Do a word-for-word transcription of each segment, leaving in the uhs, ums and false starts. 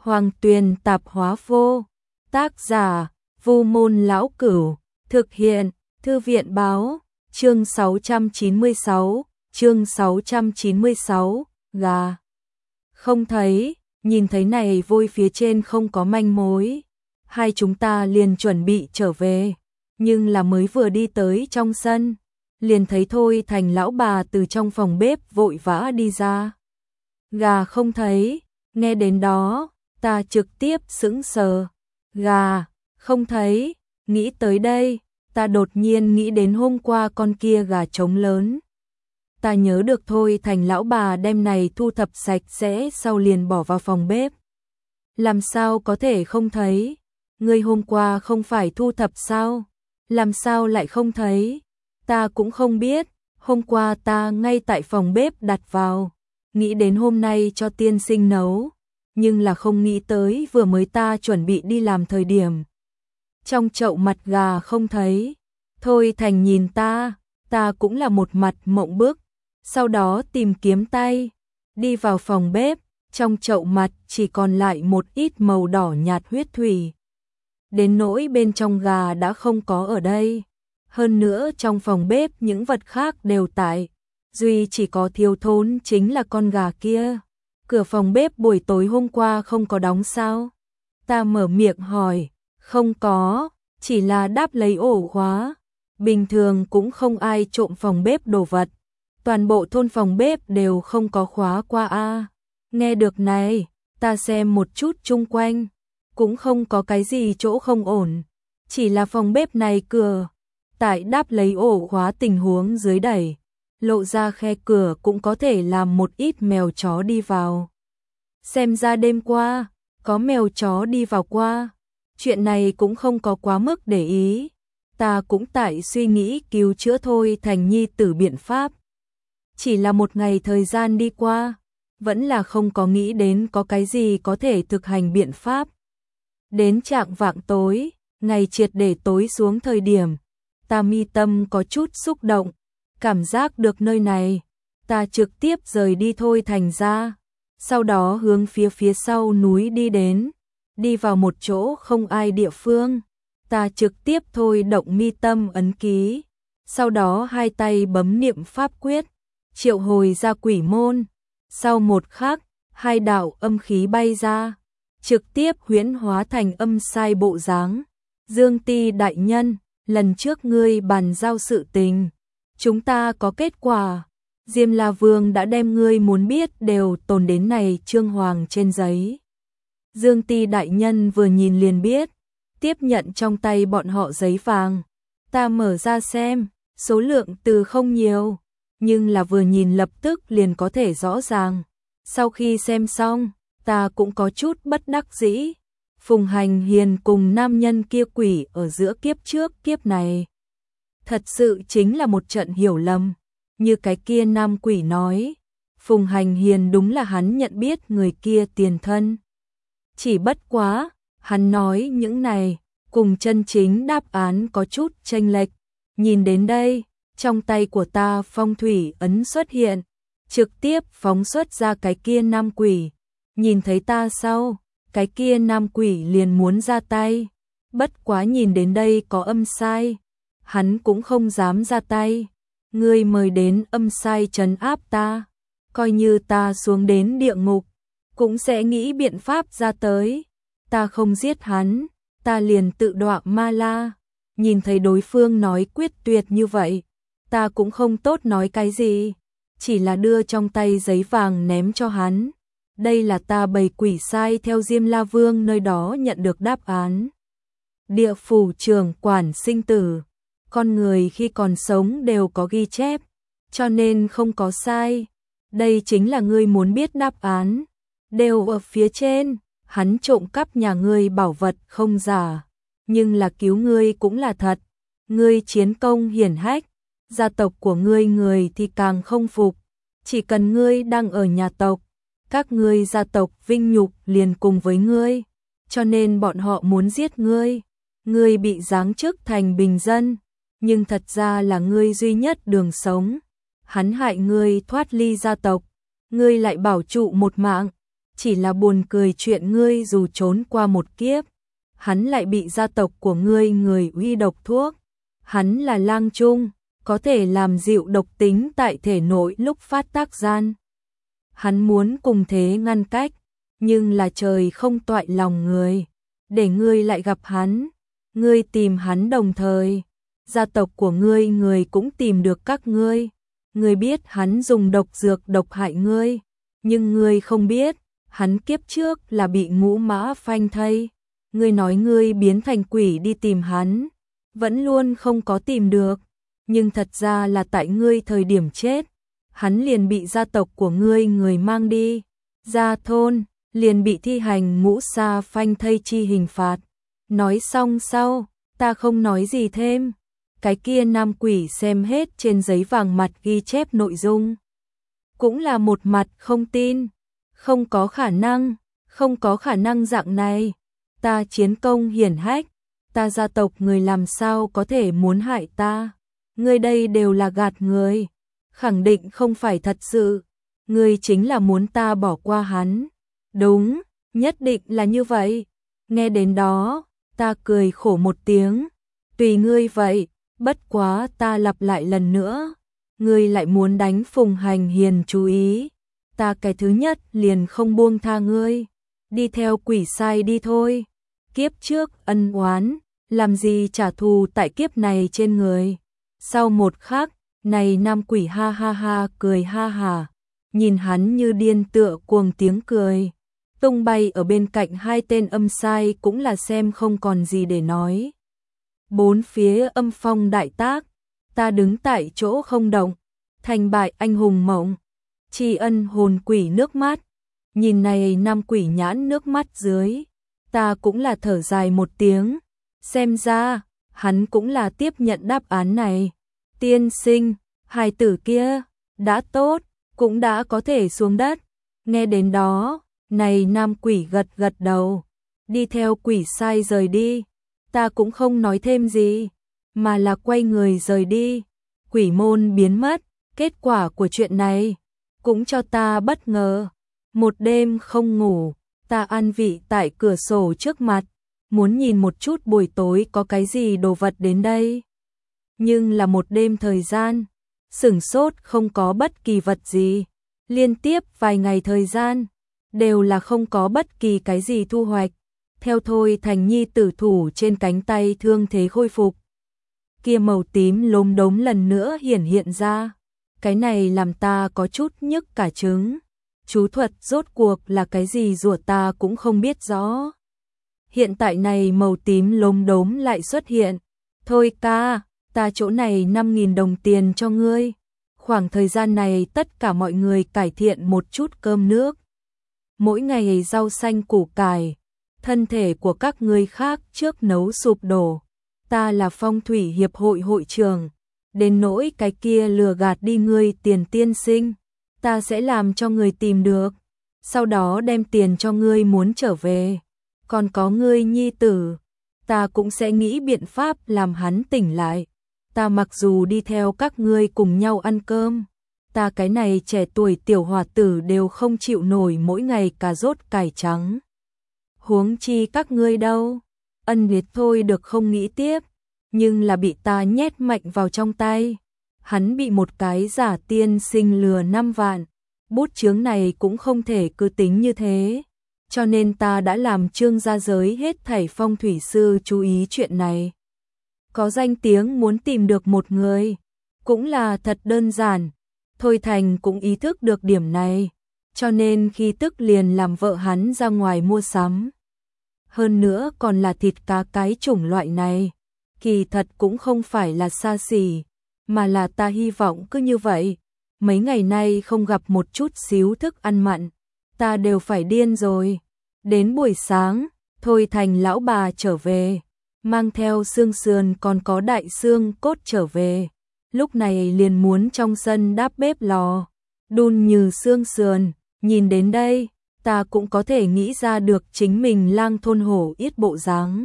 Hoàng Tuyền Tạp Hóa Vô. Tác giả: Vu Môn Lão Cửu. Thực hiện: Thư viện Báo. Chương sáu trăm chín mươi sáu. Chương sáu trăm chín mươi sáu. Gà. Không thấy. Nhìn thấy này vôi phía trên không có manh mối. Hai chúng ta liền chuẩn bị trở về. Nhưng là mới vừa đi tới trong sân, liền thấy Thôi Thành lão bà từ trong phòng bếp vội vã đi ra. Gà không thấy. Nghe đến đó, ta trực tiếp sững sờ. Gà, không thấy. Nghĩ tới đây, ta đột nhiên nghĩ đến hôm qua con kia gà trống lớn. Ta nhớ được Thôi Thành lão bà đem này thu thập sạch sẽ sau liền bỏ vào phòng bếp. Làm sao có thể không thấy? Ngươi hôm qua không phải thu thập sao? Làm sao lại không thấy? Ta cũng không biết, hôm qua ta ngay tại phòng bếp đặt vào, nghĩ đến hôm nay cho tiên sinh nấu, nhưng là không nghĩ tới vừa mới ta chuẩn bị đi làm thời điểm. Trong chậu mặt gà không thấy. Thôi Thành nhìn ta, ta cũng là một mặt mộng bức, sau đó tìm kiếm tay, đi vào phòng bếp, trong chậu mặt chỉ còn lại một ít màu đỏ nhạt huyết thủy. Đến nỗi bên trong gà đã không có ở đây. Hơn nữa trong phòng bếp những vật khác đều tại, duy chỉ có thiếu thốn chính là con gà kia. Cửa phòng bếp buổi tối hôm qua không có đóng sao? Ta mở miệng hỏi, không có, chỉ là đáp lấy ổ khóa. Bình thường cũng không ai trộm phòng bếp đồ vật. Toàn bộ thôn phòng bếp đều không có khóa qua a. Nghe được này, ta xem một chút chung quanh, cũng không có cái gì chỗ không ổn, chỉ là phòng bếp này cửa, tại đáp lấy ổ khóa tình huống dưới đẩy, lộ ra khe cửa cũng có thể làm một ít mèo chó đi vào. Xem ra đêm qua, có mèo chó đi vào qua, chuyện này cũng không có quá mức để ý. Ta cũng tại suy nghĩ cứu chữa Thôi Thành nhi tử biện pháp. Chỉ là một ngày thời gian đi qua, vẫn là không có nghĩ đến có cái gì có thể thực hành biện pháp. Đến chạng vạng tối, ngày triệt để tối xuống thời điểm, ta mi tâm có chút xúc động, cảm giác được nơi này, ta trực tiếp rời đi Thôi Thành ra, sau đó hướng phía phía sau núi đi đến, đi vào một chỗ không ai địa phương, ta trực tiếp thôi động mi tâm ấn ký, sau đó hai tay bấm niệm pháp quyết, triệu hồi ra quỷ môn, sau một khắc, hai đạo âm khí bay ra, trực tiếp huyễn hóa thành âm sai bộ dáng. Dương Ti đại nhân, lần trước ngươi bàn giao sự tình, chúng ta có kết quả. Diêm La Vương đã đem ngươi muốn biết đều tồn đến này chương hoàng trên giấy. Dương Ti đại nhân vừa nhìn liền biết, tiếp nhận trong tay bọn họ giấy vàng. Ta mở ra xem, số lượng từ không nhiều, nhưng là vừa nhìn lập tức liền có thể rõ ràng. Sau khi xem xong, ta cũng có chút bất đắc dĩ. Phùng Hành Hiền cùng nam nhân kia quỷ ở giữa kiếp trước kiếp này, thật sự chính là một trận hiểu lầm. Như cái kia nam quỷ nói, Phùng Hành Hiền đúng là hắn nhận biết người kia tiền thân. Chỉ bất quá, hắn nói những này, cùng chân chính đáp án có chút chênh lệch. Nhìn đến đây, trong tay của ta phong thủy ấn xuất hiện, trực tiếp phóng xuất ra cái kia nam quỷ. Nhìn thấy ta sau, cái kia nam quỷ liền muốn ra tay. Bất quá nhìn đến đây có âm sai, hắn cũng không dám ra tay. Ngươi mời đến âm sai trấn áp ta, coi như ta xuống đến địa ngục, cũng sẽ nghĩ biện pháp ra tới. Ta không giết hắn, ta liền tự đọa ma la. Nhìn thấy đối phương nói quyết tuyệt như vậy, ta cũng không tốt nói cái gì, chỉ là đưa trong tay giấy vàng ném cho hắn. Đây là ta bày quỷ sai theo Diêm La Vương nơi đó nhận được đáp án. Địa phủ trưởng quản sinh tử, con người khi còn sống đều có ghi chép, cho nên không có sai. Đây chính là ngươi muốn biết đáp án, đều ở phía trên. Hắn trộm cắp nhà ngươi bảo vật không giả, nhưng là cứu ngươi cũng là thật. Ngươi chiến công hiển hách, gia tộc của ngươi người thì càng không phục. Chỉ cần ngươi đang ở nhà tộc, các ngươi gia tộc vinh nhục liền cùng với ngươi, cho nên bọn họ muốn giết ngươi. Ngươi bị giáng chức thành bình dân, nhưng thật ra là ngươi duy nhất đường sống. Hắn hại ngươi thoát ly gia tộc, ngươi lại bảo trụ một mạng, chỉ là buồn cười chuyện ngươi dù trốn qua một kiếp, hắn lại bị gia tộc của ngươi người uy độc thuốc. Hắn là lang trung, có thể làm dịu độc tính tại thể nội lúc phát tác gian. Hắn muốn cùng thế ngăn cách, nhưng là trời không toại lòng người, để ngươi lại gặp hắn, ngươi tìm hắn đồng thời, gia tộc của ngươi người cũng tìm được các ngươi. Ngươi biết hắn dùng độc dược độc hại ngươi, nhưng ngươi không biết, hắn kiếp trước là bị ngũ mã phanh thây. Ngươi nói ngươi biến thành quỷ đi tìm hắn, vẫn luôn không có tìm được, nhưng thật ra là tại ngươi thời điểm chết, hắn liền bị gia tộc của ngươi người mang đi, ra thôn, liền bị thi hành ngũ sa phanh thây chi hình phạt. Nói xong sau, ta không nói gì thêm. Cái kia nam quỷ xem hết trên giấy vàng mặt ghi chép nội dung. Cũng là một mặt không tin, không có khả năng, không có khả năng dạng này. Ta chiến công hiển hách, ta gia tộc người làm sao có thể muốn hại ta. Ngươi đây đều là gạt người, khẳng định không phải thật sự. Ngươi chính là muốn ta bỏ qua hắn. Đúng, nhất định là như vậy. Nghe đến đó, ta cười khổ một tiếng. Tùy ngươi vậy, bất quá ta lặp lại lần nữa. Ngươi lại muốn đánh Phùng Hành Hiền chú ý. Ta cái thứ nhất liền không buông tha ngươi. Đi theo quỷ sai đi thôi. Kiếp trước ân oán, làm gì trả thù tại kiếp này trên người. Sau một khắc, này nam quỷ ha ha ha cười ha hà. Nhìn hắn như điên tựa cuồng tiếng cười. Tung bay ở bên cạnh hai tên âm sai cũng là xem không còn gì để nói. Bốn phía âm phong đại tác, ta đứng tại chỗ không động, thành bại anh hùng mộng. Tri ân hồn quỷ nước mắt, nhìn này nam quỷ nhãn nước mắt dưới, ta cũng là thở dài một tiếng. Xem ra, hắn cũng là tiếp nhận đáp án này. Tiên sinh, hài tử kia, đã tốt, cũng đã có thể xuống đất. Nghe đến đó, này nam quỷ gật gật đầu, đi theo quỷ sai rời đi. Ta cũng không nói thêm gì, mà là quay người rời đi. Quỷ môn biến mất, kết quả của chuyện này cũng cho ta bất ngờ. Một đêm không ngủ, ta an vị tại cửa sổ trước mặt, muốn nhìn một chút buổi tối có cái gì đồ vật đến đây. Nhưng là một đêm thời gian, sửng sốt không có bất kỳ vật gì. Liên tiếp vài ngày thời gian, đều là không có bất kỳ cái gì thu hoạch. Theo Thôi Thành Nhi tử thủ trên cánh tay thương thế khôi phục. Kia màu tím lốm đốm lần nữa hiển hiện ra. Cái này làm ta có chút nhức cả trứng. Chú thuật rốt cuộc là cái gì rủa ta cũng không biết rõ. Hiện tại này màu tím lốm đốm lại xuất hiện. Thôi ca, ta chỗ này năm nghìn đồng tiền cho ngươi. Khoảng thời gian này tất cả mọi người cải thiện một chút cơm nước. Mỗi ngày rau xanh củ cải. Thân thể của các ngươi khác trước nấu sụp đổ. Ta là phong thủy hiệp hội hội trưởng. Đến nỗi cái kia lừa gạt đi ngươi tiền tiên sinh, ta sẽ làm cho người tìm được. Sau đó đem tiền cho ngươi muốn trở về. Còn có ngươi nhi tử, ta cũng sẽ nghĩ biện pháp làm hắn tỉnh lại. Ta mặc dù đi theo các ngươi cùng nhau ăn cơm, ta cái này trẻ tuổi tiểu hòa tử đều không chịu nổi mỗi ngày cà rốt cải trắng. Huống chi các ngươi đâu. Ân Liệt thôi được không nghĩ tiếp, nhưng là bị ta nhét mạnh vào trong tay. Hắn bị một cái giả tiên sinh lừa năm vạn. Bút chướng này cũng không thể cứ tính như thế. Cho nên ta đã làm trương gia giới hết thảy phong thủy sư chú ý chuyện này. Có danh tiếng muốn tìm được một người, cũng là thật đơn giản. Thôi Thành cũng ý thức được điểm này, cho nên khi tức liền làm vợ hắn ra ngoài mua sắm. Hơn nữa còn là thịt cá cái chủng loại này, kỳ thật cũng không phải là xa xỉ, mà là ta hy vọng cứ như vậy. Mấy ngày nay không gặp một chút xíu thức ăn mặn, ta đều phải điên rồi. Đến buổi sáng, Thôi Thành lão bà trở về, mang theo xương sườn còn có đại xương cốt trở về. Lúc này liền muốn trong sân đáp bếp lò, đun như xương sườn. Nhìn đến đây, ta cũng có thể nghĩ ra được chính mình lang thôn hổ yết bộ dáng.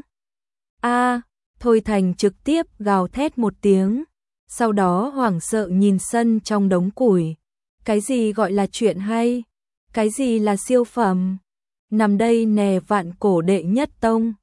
A, Thôi Thành trực tiếp gào thét một tiếng, sau đó hoảng sợ nhìn sân trong đống củi. Cái gì gọi là chuyện hay? Cái gì là siêu phẩm? nằm đây nè vạn cổ đệ nhất tông.